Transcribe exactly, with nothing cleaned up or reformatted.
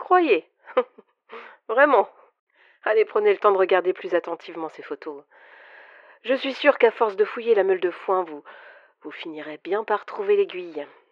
croyez. Vraiment. Allez, prenez le temps de regarder plus attentivement ces photos. Je suis sûre qu'à force de fouiller la meule de foin, vous, vous finirez bien par trouver l'aiguille.